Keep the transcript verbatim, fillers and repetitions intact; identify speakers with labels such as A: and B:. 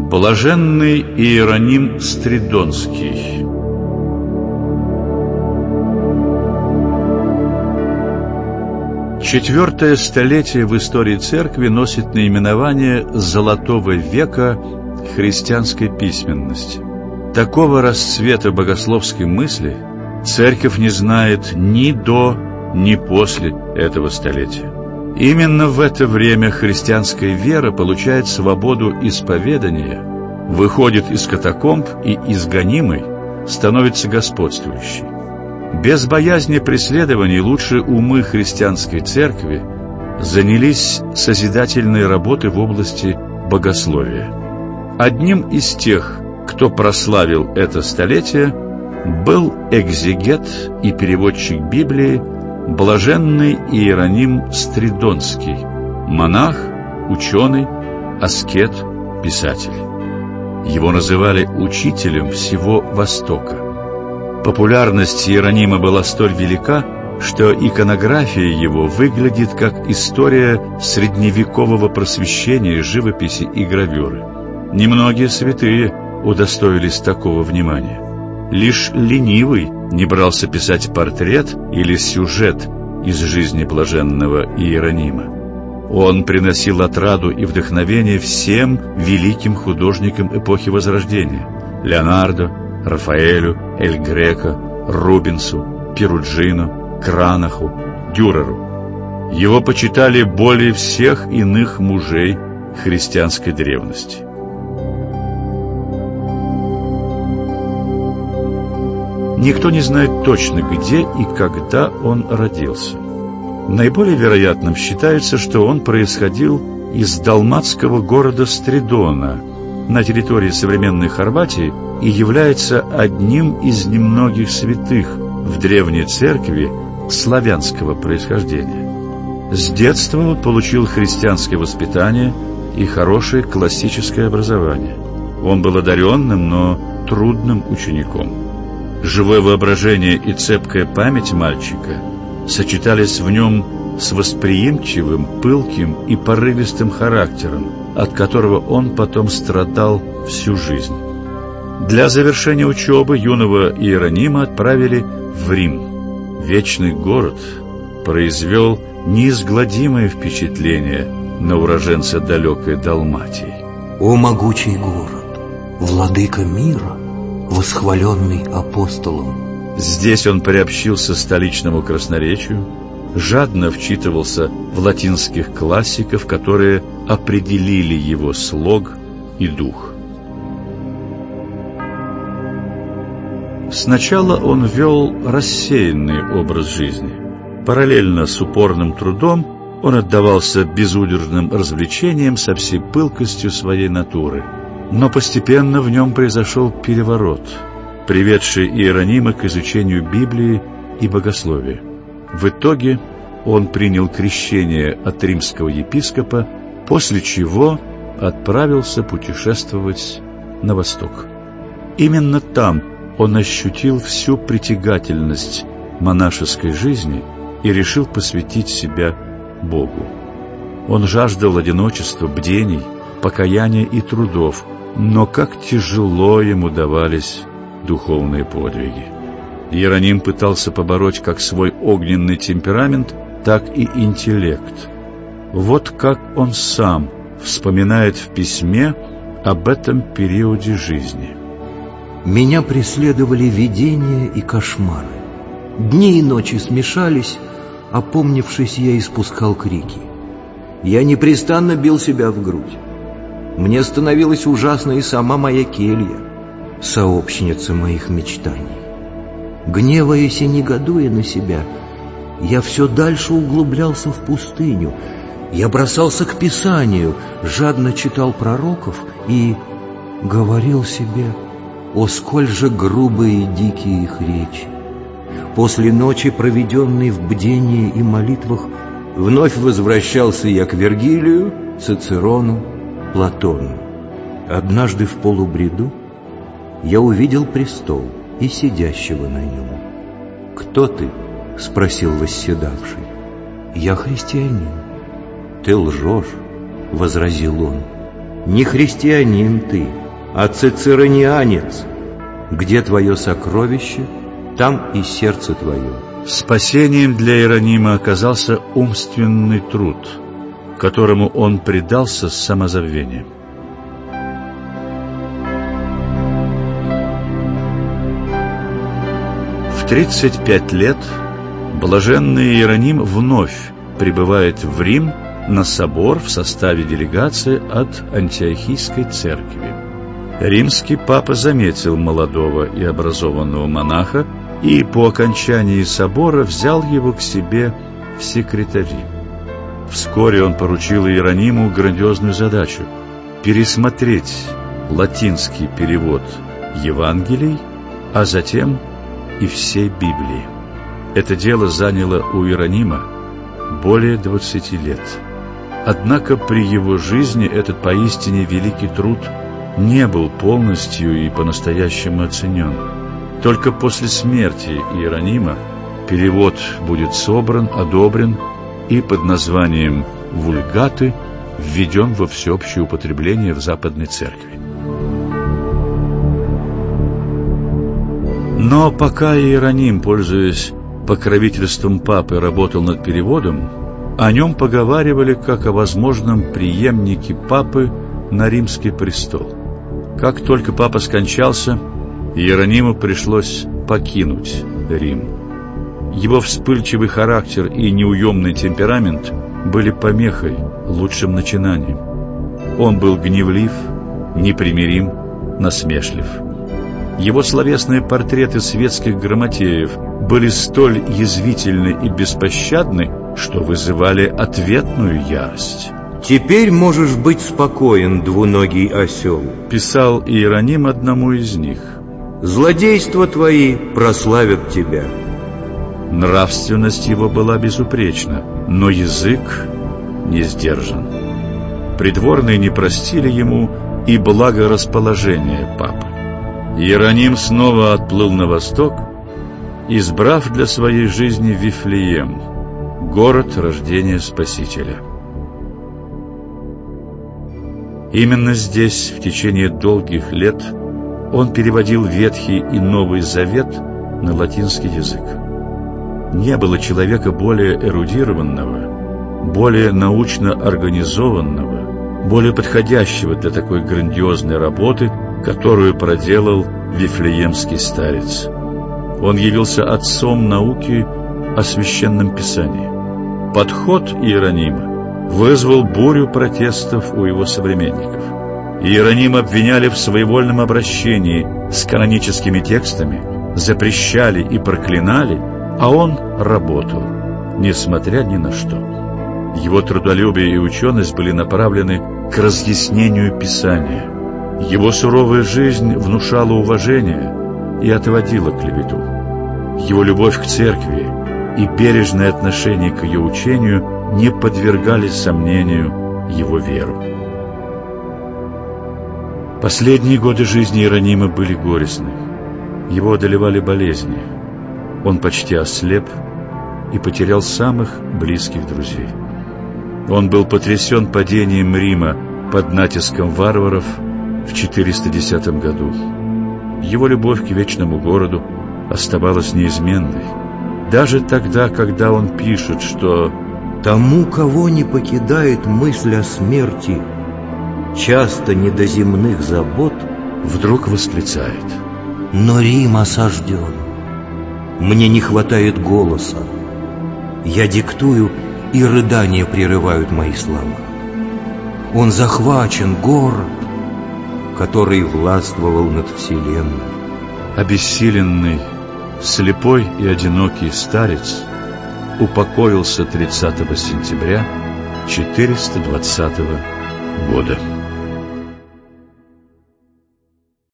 A: Блаженный Иероним Стридонский. Четвертое столетие в истории церкви носит наименование «Золотого века христианской письменности». Такого расцвета богословской мысли церковь не знает ни до, ни после этого столетия. Именно в это время христианская вера получает свободу исповедания, выходит из катакомб и изгонимой становится господствующей. Без боязни преследований лучшие умы христианской церкви занялись созидательной работой в области богословия. Одним из тех, кто прославил это столетие, был экзегет и переводчик Библии блаженный Иероним Стридонский, монах, ученый, аскет, писатель. Его называли учителем всего Востока. Популярность Иеронима была столь велика, что иконография его выглядит как история средневекового просвещения, живописи и гравюры. Немногие святые удостоились такого внимания. Лишь ленивый не брался писать портрет или сюжет из жизни блаженного Иеронима. Он приносил отраду и вдохновение всем великим художникам эпохи Возрождения: Леонардо, Рафаэлю, Эль Греко, Рубенсу, Перуджино, Кранаху, Дюреру. Его почитали более всех иных мужей христианской древности. Никто не знает точно, где и когда он родился. Наиболее вероятным считается, что он происходил из далматского города Стридона на территории современной Хорватии и является одним из немногих святых в древней церкви славянского происхождения. С детства он получил христианское воспитание и хорошее классическое образование. Он был одаренным, но трудным учеником. Живое воображение и цепкая память мальчика сочетались в нем с восприимчивым, пылким и порывистым характером, от которого он потом страдал всю жизнь. Для завершения учебы юного Иеронима отправили в Рим. Вечный город произвел неизгладимое впечатление на уроженца далекой Далматии.
B: «О могучий город, владыка мира, восхваленный апостолом!»
A: Здесь он приобщился столичному красноречию, жадно вчитывался в латинских классиков, которые определили его слог и дух. Сначала он вел рассеянный образ жизни. Параллельно с упорным трудом он отдавался безудержным развлечениям со всей пылкостью своей натуры. Но постепенно в нем произошел переворот, приведший Иеронима к изучению Библии и богословия. В итоге он принял крещение от римского епископа, после чего отправился путешествовать на восток. Именно там он ощутил всю притягательность монашеской жизни и решил посвятить себя Богу. Он жаждал одиночества, бдений, покаяния и трудов, но как тяжело ему давались духовные подвиги. Иероним пытался побороть как свой огненный темперамент, так и интеллект. Вот как он сам вспоминает в письме об этом периоде жизни.
B: «Меня преследовали видения и кошмары. Дни и ночи смешались, опомнившись, я испускал крики. Я непрестанно бил себя в грудь. Мне становилась ужасна и сама моя келья, сообщница моих мечтаний. Гневаясь и негодуя на себя, я все дальше углублялся в пустыню. Я бросался к Писанию, жадно читал пророков и говорил себе: о, сколь же грубые и дикие их речи! После ночи, проведенной в бдении и молитвах, вновь возвращался я к Вергилию, Цицерону, Платону. Однажды в полубреду я увидел престол и сидящего на нем. «Кто ты?» — спросил восседавший. «Я христианин». «Ты лжешь», — возразил он. Не христианин ты, а цицеронианец. Где твое сокровище, там и сердце твое.
A: Спасением для Иеронима оказался умственный труд, которому он предался с самозабвением. В тридцать пять лет блаженный Иероним вновь прибывает в Рим на собор в составе делегации от Антиохийской церкви. Римский папа заметил молодого и образованного монаха и по окончании собора взял его к себе в секретари. Вскоре он поручил Иерониму грандиозную задачу – пересмотреть латинский перевод Евангелий, а затем и всей Библии. Это дело заняло у Иеронима более двадцати лет. Однако при его жизни этот поистине великий труд не был полностью и по-настоящему оценен. Только после смерти Иеронима перевод будет собран, одобрен и под названием «Вульгаты» введен во всеобщее употребление в Западной Церкви. Но пока Иероним, пользуясь покровительством папы, работал над переводом, о нем поговаривали как о возможном преемнике папы на римский престол. Как только папа скончался, Иерониму пришлось покинуть Рим. Его вспыльчивый характер и неуемный темперамент были помехой лучшим начинаниям. Он был гневлив, непримирим, насмешлив. Его словесные портреты светских грамотеев были столь язвительны и беспощадны, что вызывали ответную ярость.
B: «Теперь можешь быть спокоен, двуногий осел», —
A: писал Иероним одному из них.
B: «Злодейства твои прославят тебя».
A: Нравственность его была безупречна, но язык не сдержан. Придворные не простили ему и благорасположение папы. Иероним снова отплыл на восток, избрав для своей жизни Вифлеем, город рождения Спасителя. Именно здесь в течение долгих лет он переводил Ветхий и Новый Завет на латинский язык. Не было человека более эрудированного, более научно организованного, более подходящего для такой грандиозной работы, которую проделал Вифлеемский старец. Он явился отцом науки о Священном Писании. Подход Иеронима вызвал бурю протестов у его современников. Иеронима обвиняли в своевольном обращении с каноническими текстами, запрещали и проклинали, а он работал, несмотря ни на что. Его трудолюбие и ученость были направлены к разъяснению Писания. Его суровая жизнь внушала уважение и отводила клевету. Его любовь к церкви и бережное отношение к ее учению не подвергали сомнению его веру. Последние годы жизни Иеронима были горестны. Его одолевали болезни. Он почти ослеп и потерял самых близких друзей. Он был потрясен падением Рима под натиском варваров в четыреста десятом году. Его любовь к вечному городу оставалась неизменной. Даже тогда, когда он пишет, что
B: «тому, кого не покидает мысль о смерти, часто не до земных забот»,
A: вдруг восклицает:
B: «Но Рим осажден, мне не хватает голоса, я диктую, и рыдания прерывают мои слова. Он захвачен, город, который властвовал над вселенной».
A: Обессиленный, слепой и одинокий старец упокоился тридцатого сентября четыреста двадцатого года.